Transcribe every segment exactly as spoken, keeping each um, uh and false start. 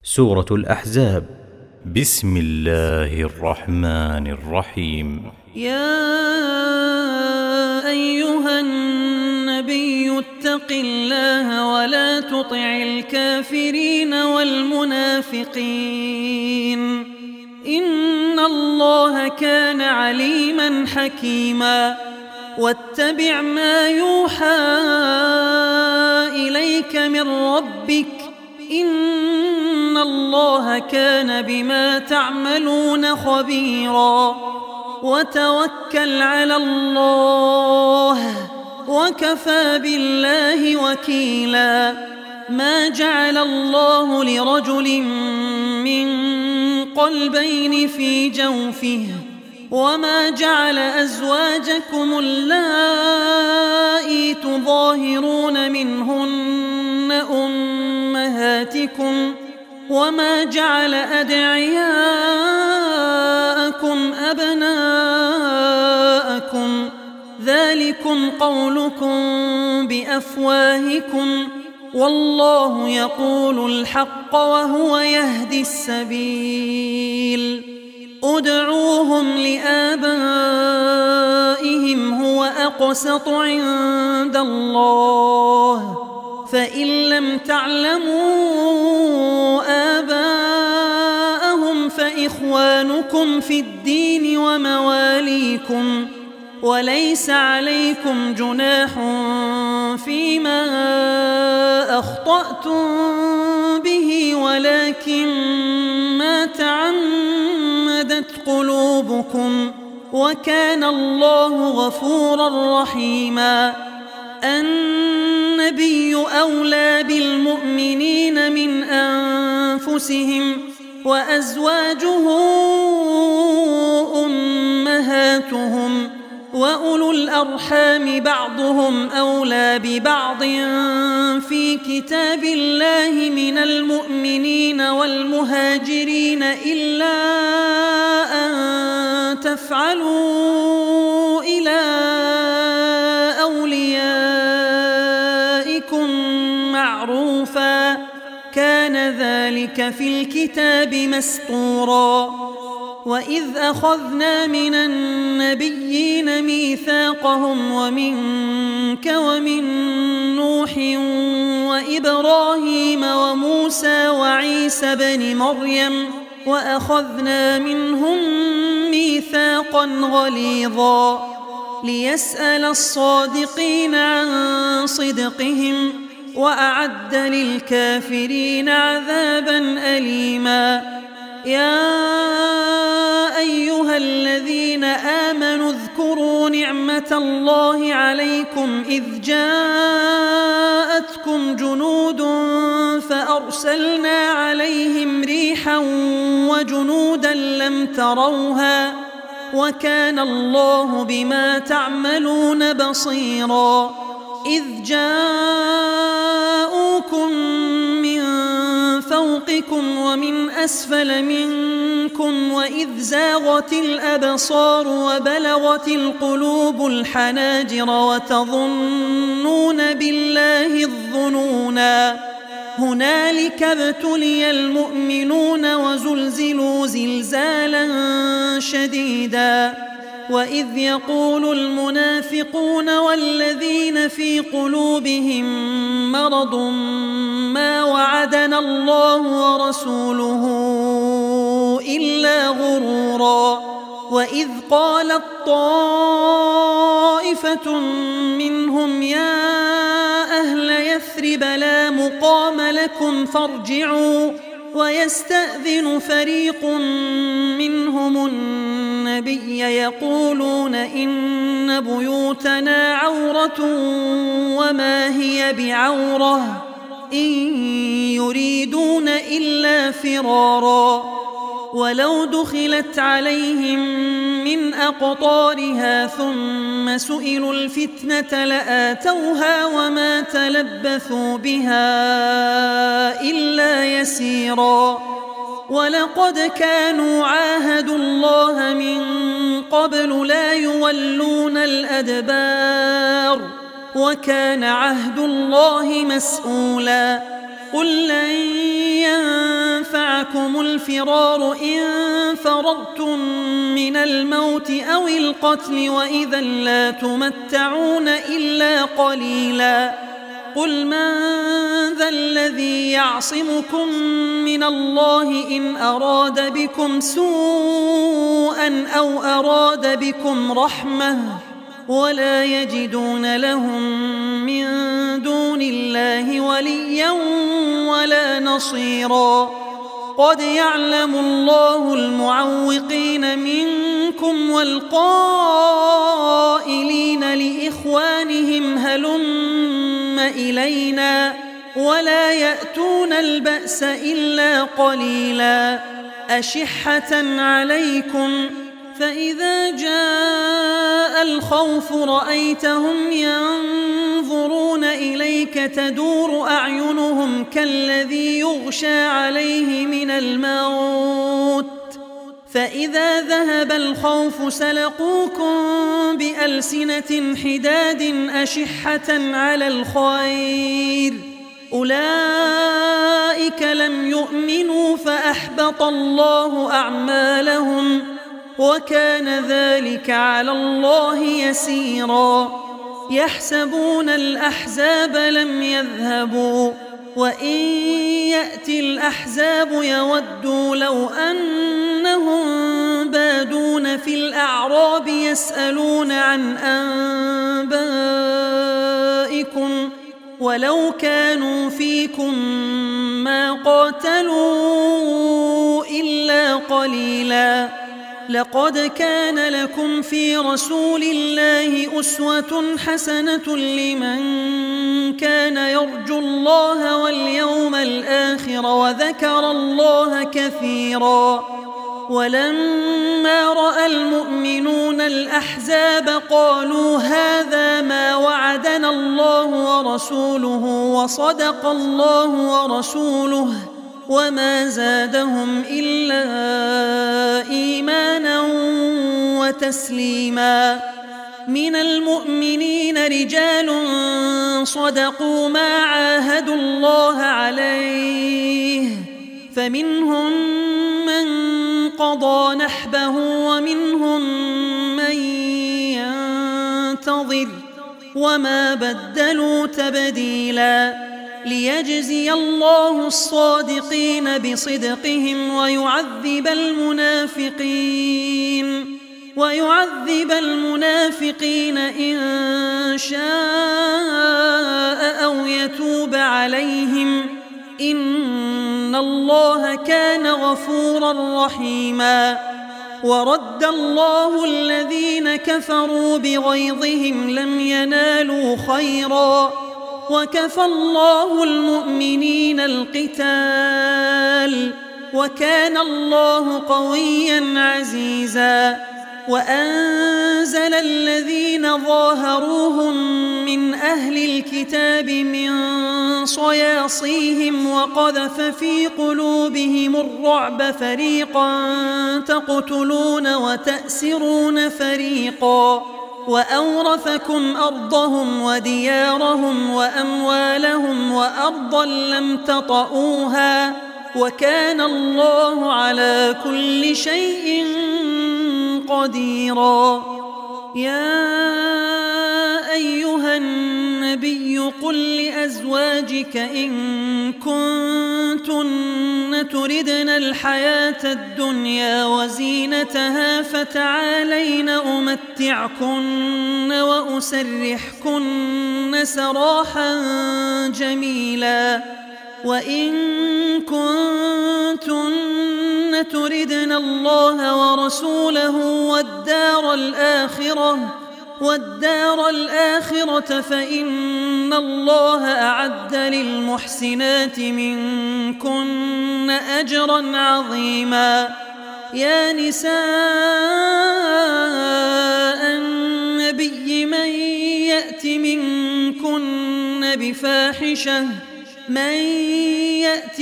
سورة الأحزاب. بسم الله الرحمن الرحيم. يا أيها النبي اتق الله ولا تطع الكافرين والمنافقين إن الله كان عليما حكيما. واتبع ما يوحى إليك من ربك إن الله كان بما تعملون خبيرا. وتوكل على الله وكفى بالله وكيلا. ما جعل الله لرجل من قلبين في جوفه وما جعل أزواجكم اللائي تظاهرون منهن أمهاتكم وما جعل أدعياءكم أبناءكم ذلكم قولكم بأفواهكم والله يقول الحق وهو يهدي السبيل. ادعوهم لآبائهم هو أقسط عند الله فإن لم تعلموا آباءهم فإخوانكم في الدين ومواليكم وليس عليكم جناح فيما أخطأتم به ولكن ما تعمدت قلوبكم وكان الله غفورا رحيما. النبي أولى بالمؤمنين من أنفسهم وأزواجه أمهاتهم وأولو الأرحام بعضهم أولى ببعض في كتاب الله من المؤمنين والمهاجرين إلا أن تفعلوا إلى أوليائكم معروفا كان ذلك في الكتاب مسطورا. وإذ أخذنا من النبيين ميثاقهم ومنك ومن نوح وإبراهيم وموسى وعيسى بن مريم وأخذنا منهم ميثاقا غليظا ليسأل الصادقين عن صدقهم وأعد للكافرين عذابا أليما. يا أيها الذين آمنوا اذكروا نعمة الله عليكم إذ جاءتكم جنود فأرسلنا عليهم ريحا وجنودا لم تروها وكان الله بما تعملون بصيرا. إذ جاءوكم من فوقكم ومن أسفل منكم وإذ زاغت الأبصار وبلغت القلوب الحناجر وتظنون بالله الظنونا هنالك ابتلي المؤمنون وزلزلوا زلزالا شديدا. وإذ يقول المنافقون والذين في قلوبهم مرض ما وعدنا الله ورسوله إلا غرورا. وإذ قالت طائفة منهم يا أهل يثرب لا مقام لكم فارجعوا ويستأذن فريق منهم النبي يقولون إن بيوتنا عورة وما هي بعورة إن يريدون إلا فرارا. ولو دخلت عليهم من أقطارها ثم سئلوا الفتنة لآتوها وما تلبثوا بها إلا يسيرا. ولقد كانوا عاهدوا الله من قبل لا يولون الأدبار وكان عهد الله مسؤولا. قل لن ينفع عليكم الفرار إن فررتم من الموت أو القتل وإذا لا تمتعون إلا قليلا قل من ذا الذي يعصمكم من الله إن أراد بكم سوءا أو أراد بكم رحمة ولا يجدون لهم من دون الله وليا ولا نصيرا قد يعلم الله المعوقين منكم والقائلين لإخوانهم هلم إلينا ولا يأتون البأس إلا قليلا أشحة عليكم فإذا جاء الخوف رأيتهم ينظرون إليك تدور أعينهم كالذي يغشى عليه من الموت فإذا ذهب الخوف سلقوكم بألسنة حداد أشحة على الخير أولئك لم يؤمنوا فأحبط الله أعمالهم وكان ذلك على الله يسيرا يحسبون الأحزاب لم يذهبوا وإن يأتي الأحزاب يودوا لو أنهم بادون في الأعراب يسألون عن أنبائكم ولو كانوا فيكم ما قاتلوا إلا قليلا لقد كان لكم في رسول الله أسوة حسنة لمن كان يرجو الله واليوم الآخر وذكر الله كثيرا ولما رأى المؤمنون الأحزاب قالوا هذا ما وعدنا الله ورسوله وصدق الله ورسوله وما زادهم إلا إيمانا وتسليما من المؤمنين رجال صدقوا ما عاهدوا الله عليه فمنهم من قضى نحبه ومنهم من ينتظر وما بدلوا تبديلا ليجزي الله الصادقين بصدقهم ويعذب المنافقين ويعذب المنافقين إن شاء أو يتوب عليهم إن الله كان غفورا رحيما ورد الله الذين كفروا بغيظهم لم ينالوا خيرا وكفى الله المؤمنين القتال وكان الله قويا عزيزا وأنزل الذين ظاهروهم من أهل الكتاب من صياصيهم وقذف في قلوبهم الرعب فريقا تقتلون وتأسرون فريقا وأورثكم أرضهم وديارهم وأموالهم وأرضا لم تطئوها وكان الله على كل شيء قديرا يا أيها النبي قل لأزواجك إن كنتن تردن الحياة الدنيا وزينتها فتعالين أمتعكن وأسرحكن سراحا جميلا وإن كنتن تردن الله ورسوله والدار الآخرة والدار الآخرة فإن الله أعد للمحسنات منكن أجرا عظيما يا نساء النبي من يأت منكن بفاحشة من يأت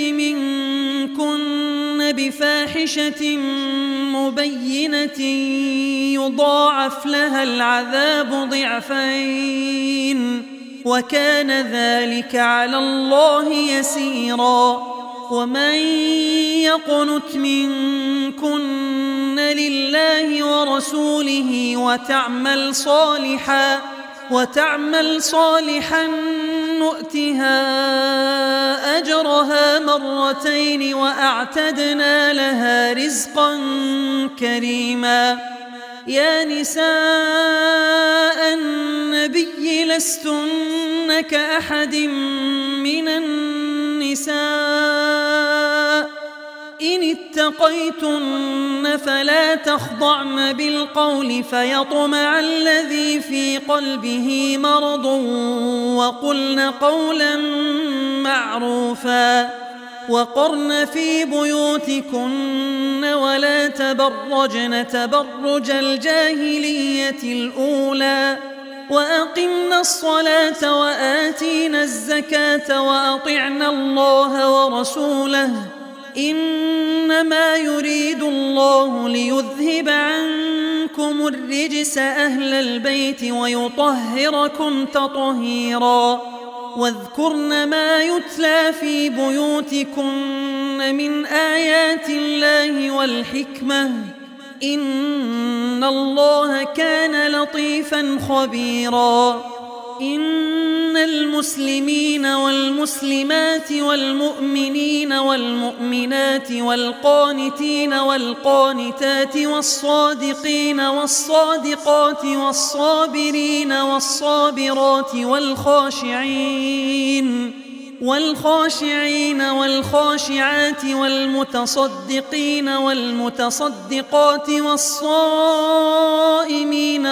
منكن بفاحشة مبينة يضاعف لها العذاب ضعفين وكان ذلك على الله يسيرا ومن يقنت منكن لله ورسوله وتعمل صالحا وتعمل صالحا نؤتها أجرها مرتين وأعتدنا لها رزقا كريما. يا نساء النبي لستن كأحد من النساء إن اتقيتن فلا تخضعن بالقول فيطمع الذي في قلبه مرض وقلن قولا معروفا. وقرن في بيوتكن ولا تبرجن تبرج الجاهلية الأولى وأقمنا الصلاة وآتينا الزكاة وأطعنا الله ورسوله إنما يريد الله ليذهب عنكم الرجس أهل البيت ويطهركم تطهيرا. واذكرن ما يتلى في بيوتكن من آيات الله والحكمة إن الله كان لطيفا خبيرا. إن المسلمين والمسلمات والمؤمنين والمؤمنات والقانتين والقانتات والصادقين والصادقات والصابرين والصابرات والخاشعين والخاشعين والخاشعات والمتصدقين والمتصدقات والصائمين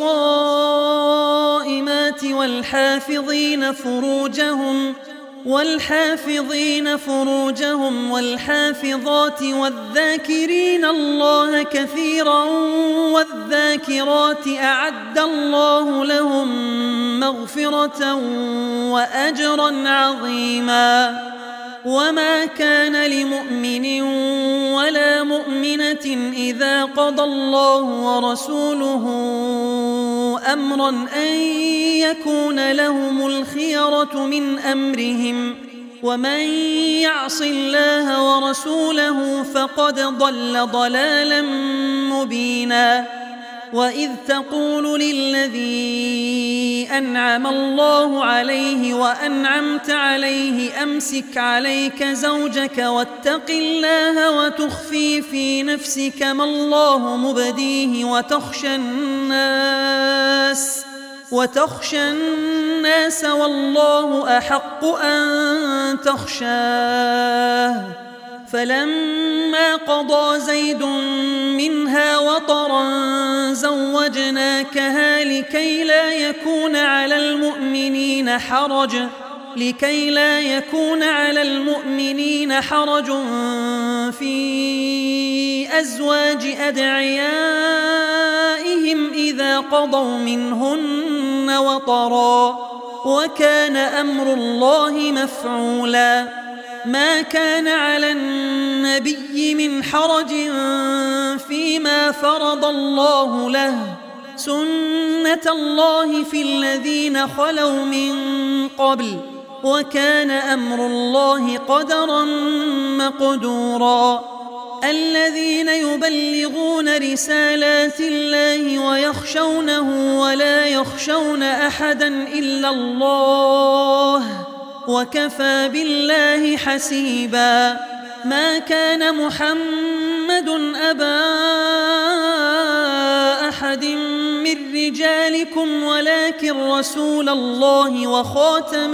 والصائمات والحافظين فروجهم والحافظين فروجهم والحافظات والذاكرين الله كثيرا والذاكرات أعد الله لهم مغفرة وأجرا عظيما. وما كان لمؤمن ولا مؤمنة إذا قضى الله ورسوله أمرا أن يكون لهم الخيرة من أمرهم ومن يعص الله ورسوله فقد ضل ضلالا مبينا. وإذ تقول للذي أنعم الله عليه وأنعمت عليه أمسك عليك زوجك واتق الله وتخفي في نفسك ما الله مبديه وتخشى الناس وتخشى الناس والله أحق أن تخشاه. فلما قضى زيد منها وطرا زوجناكها لكي لا يكون على المؤمنين حرج لكي لا يكون على المؤمنين حرج في أزواج أدعيائهم إذا قضوا منهن وطرا وكان أمر الله مفعولا. ما كان على النبي من حرج فيما فرض الله له سنة الله في الذين خلوا من قبل وكان أمر الله قدرا مقدورا. الذين يبلغون رسالات الله ويخشونه ولا يخشون أحدا إلا الله وكفى بالله حسيبا. ما كان محمد أبا أحد من رجالكم ولكن رسول الله وخاتم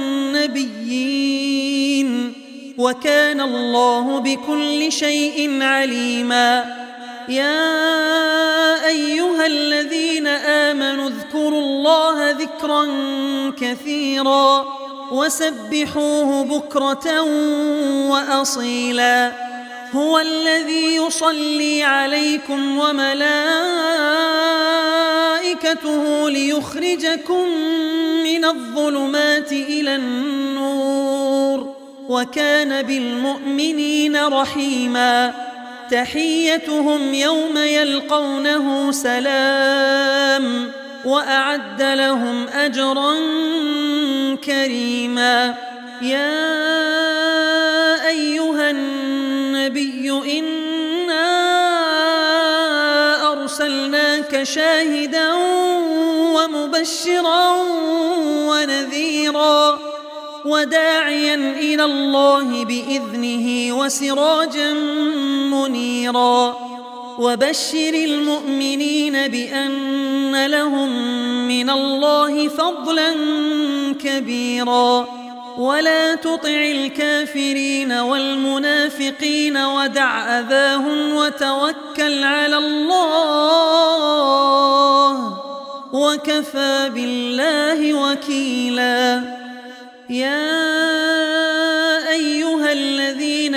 النبيين وكان الله بكل شيء عليما. يا أيها الذين آمنوا اذكروا الله ذكرا كثيرا وسبحوه بكرة وأصيلا. هو الذي يصلي عليكم وملائكته ليخرجكم من الظلمات إلى النور وكان بالمؤمنين رحيما. تحيتهم يوم يلقونه سلام وأعد لهم أجرا كريما. يا أيها النبي إنا أرسلناك شاهدا ومبشرا ونذيرا وداعيا إلى الله بإذنه وسراجا منيرا وبشر المؤمنين بأن لهم من الله فضلا كبيرا ولا تطع الكافرين والمنافقين ودع أذاهم وتوكل على الله وكفى بالله وكيلا. يا أيها الذين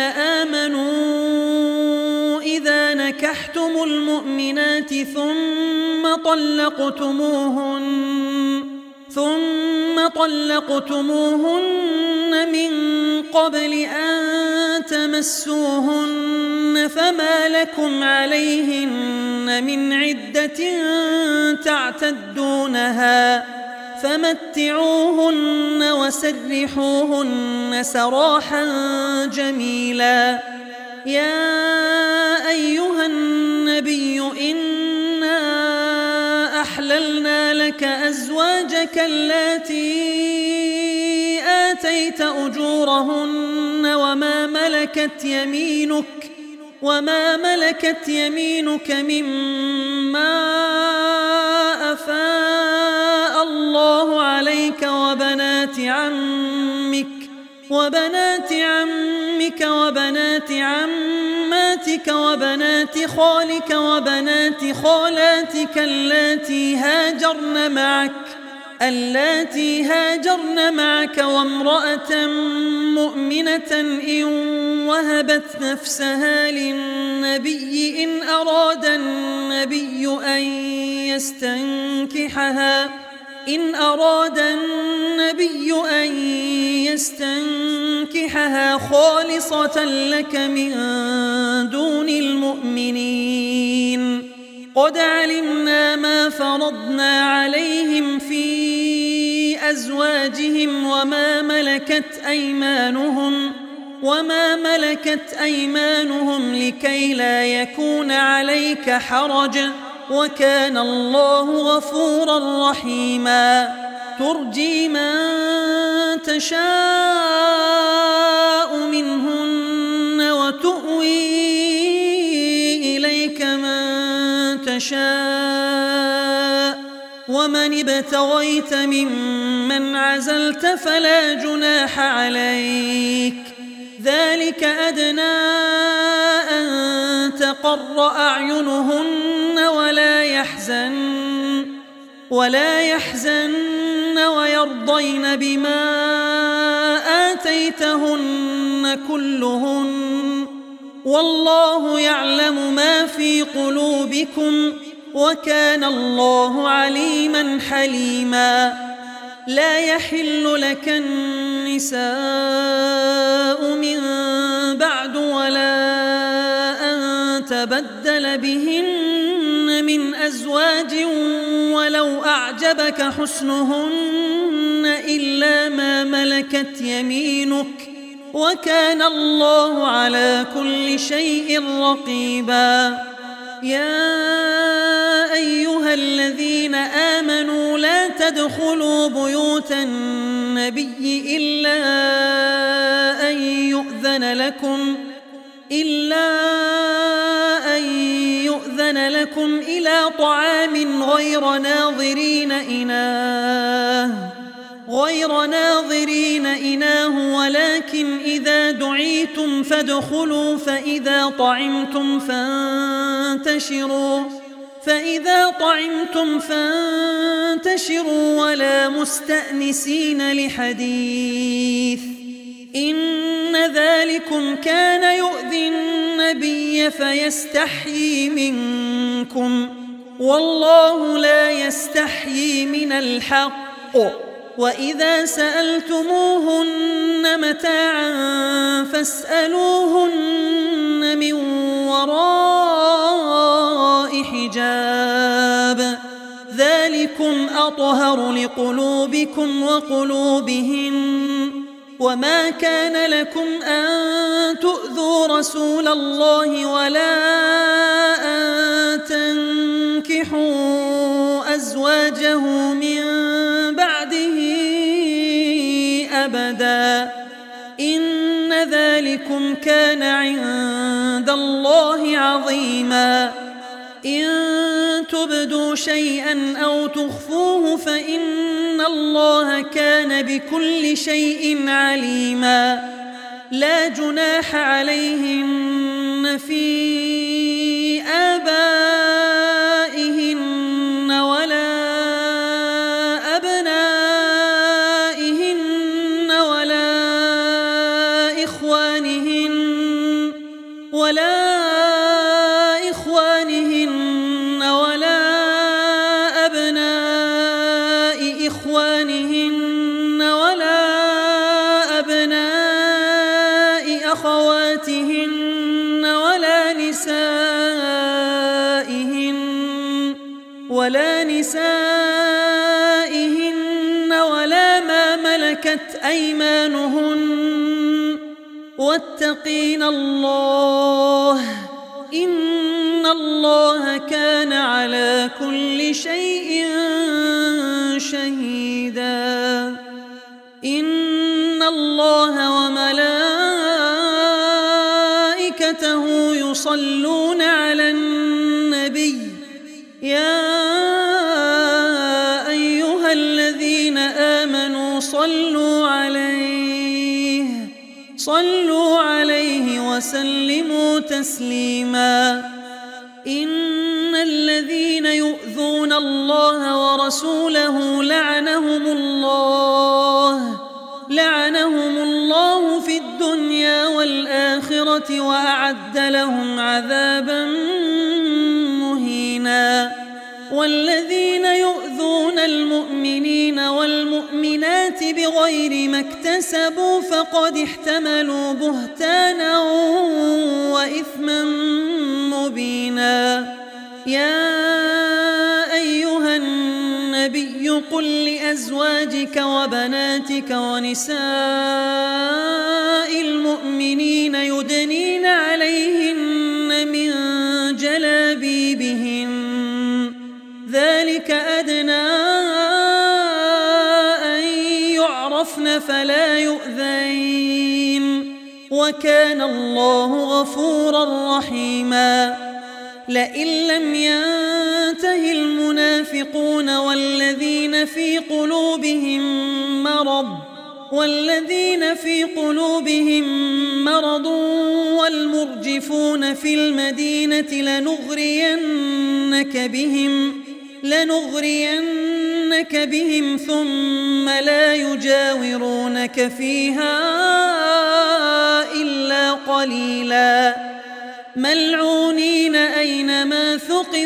آمنوا إذا نكحتم المؤمنات ثم طلقتموهن ثم طلقتموهن من قبل أن تمسوهن فما لكم عليهن من عدة تعتدونها فمتعوهن وسرحوهن سراحا جميلا. يا أيها النبي إنا أحللنا لك أزواجك اللاتي آتيت أجورهن وما ملكت يمينك وما ملكت يمينك مما أفاء الله عليك وبنات عمك وبنات عمك وبنات عماتك وبنات خالك وبنات خالاتك اللاتي هاجرن معك اللاتي هاجرن معك وامرأة مؤمنة إن وهبت نفسها للنبي إن أراد النبي أن يستنكحها إن أراد النبي أن يستنكحها خالصة لك من دون المؤمنين. قد علمنا ما فرضنا عليهم في أزواجهم وما ملكت أيمانهم وما ملكت أيمانهم لكي لا يكون عليك حرج وكان الله غفورا رحيما. ترجي من تشاء منهن وتؤوي إليك من تشاء ومن ابتغيت ممن عزلت فلا جناح عليك ذلك أدنى أن تقر أعينهن ولا يحزن ولا يحزن ويرضين بما آتيتهن كلهن والله يعلم ما في قلوبكم وكان الله عليما حليما. لا يحل لك النساء من بعد ولا أن تبدل بهن من أزواج ولو أعجبك حسنهن إلا ما ملكت يمينك وكان الله على كل شيء رقيبا. يا أيها الذين آمنوا لا تدخلوا بيوت النبي إلا أن يؤذن لكم إلا أن يؤذن لكم إلى طعام غير ناظرين إناه غير ناظرين إناه ولكن إذا دعيتم فادخلوا فإذا طعمتم فانتشروا فإذا طعمتم فانتشروا ولا مستأنسين لحديث إن ذلكم كان يؤذي النبي فيستحيي منكم والله لا يستحيي من الحق. وإذا سألتموهن متاعا فاسألوهن من وراء حجاب ذلكم أطهر لقلوبكم وقلوبهن وما كان لكم أن تؤذوا رسول الله ولا أن تنكحوا أزواجه من بعده أبدا إن ذلكم كان عند الله عظيما إن تبدوا شيئا أو تخفوه فإن الله كان بكل شيء عليما لا جناح عليهن في آبائهن ولا أبنائهن ولا إخوانهن ولا إخوانهن ولا أبناء إخوانهن ولا أبناء أخواتهن ولا نسائهن ولا نسائهن ولا ما ملكت أيمانهن واتقين الله إن الله كان على كل شيء شهيدا إن الله وملائكته يصلون على النبي يا أيها الذين آمنوا صلوا عليه صلوا عليه وسلموا تسليما إن الذين يؤذون الله ورسوله لعنهم الله لعنهم الله في الدنيا والآخرة وأعد لهم عذابا مهينا والذين يؤذون المؤمنين والمؤمنات بغير ما اكتسبوا فقد احتملوا بهتانا وإثما مبينا يا أيها النبي قل لأزواجك وبناتك ونساء المؤمنين يدنين عليهن من جلابيبهن ذلك أدنى أن يعرفن فلا يؤذين وكان الله غفورا رحيما لئن لم ينته المنافقون والذين في قلوبهم مرض والذين في قلوبهم مرض والمرجفون في المدينة لنغرينك بهم لنغرينك بهم ثم لا يجاورونك فيها إلا قليلا ملعونين أينما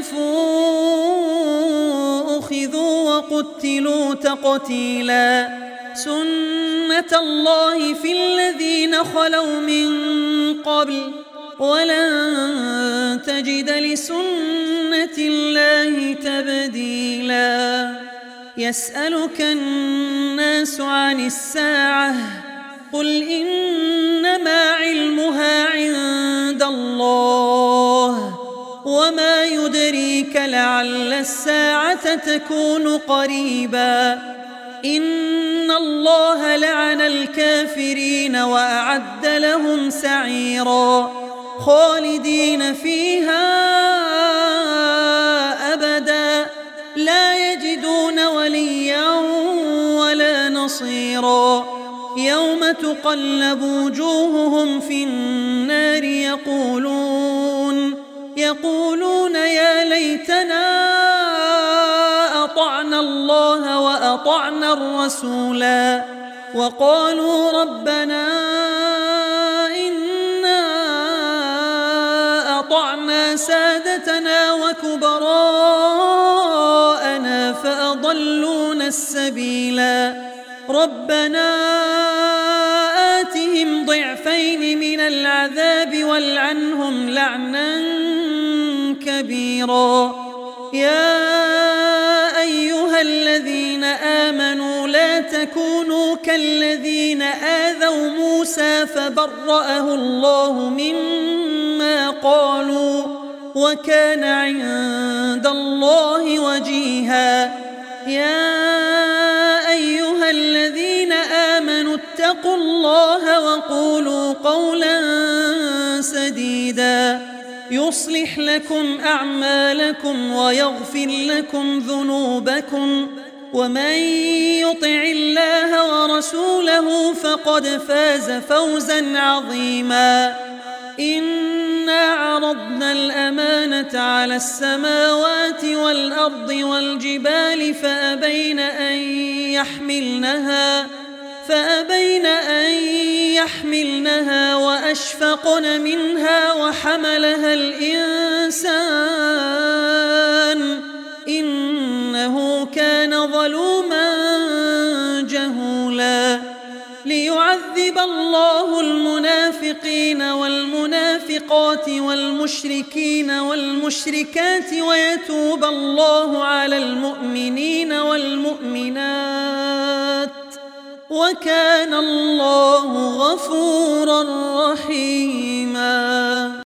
ثقفوا أخذوا وقتلوا تقتيلا سنة الله في الذين خلوا من قبل ولن تجد لسنة الله تبديلا يسألك الناس عن الساعة قل إنما علمها عند الله وما يدريك لعل الساعة تكون قريبا إن الله لعن الكافرين وأعد لهم سعيرا خالدين فيها أبدا لا يجدون وليا ولا نصيرا يوم تقلب وجوههم في النار يقولون يقولون يا ليتنا أطعنا الله وأطعنا الرسولا وقالوا ربنا إنا أطعنا سادتنا وكبراءنا فأضلونا السبيلا ربنا آتهم ضعفين من العذاب والعنهم لعنا كبيرا يا أيها الذين آمنوا لا تكونوا كالذين آذوا موسى فبرأه الله مما قالوا وكان عند الله وجيها. يا أيها الذين آمنوا اتقوا الله وقولوا قولا سديدا يصلح لكم أعمالكم ويغفر لكم ذنوبكم ومن يطع الله ورسوله فقد فاز فوزا عظيما. إنا عرضنا الأمانة على السماوات والأرض والجبال فأبين أن يحملنها فأبين أن يحملنها وأشفقن منها وحملها الإنسان إنه كان ظلوما جهولا. ليعذب الله المنافقين والمنافقات والمشركين والمشركات ويتوب الله على المؤمنين والمؤمنات وكان الله غفورا رحيما.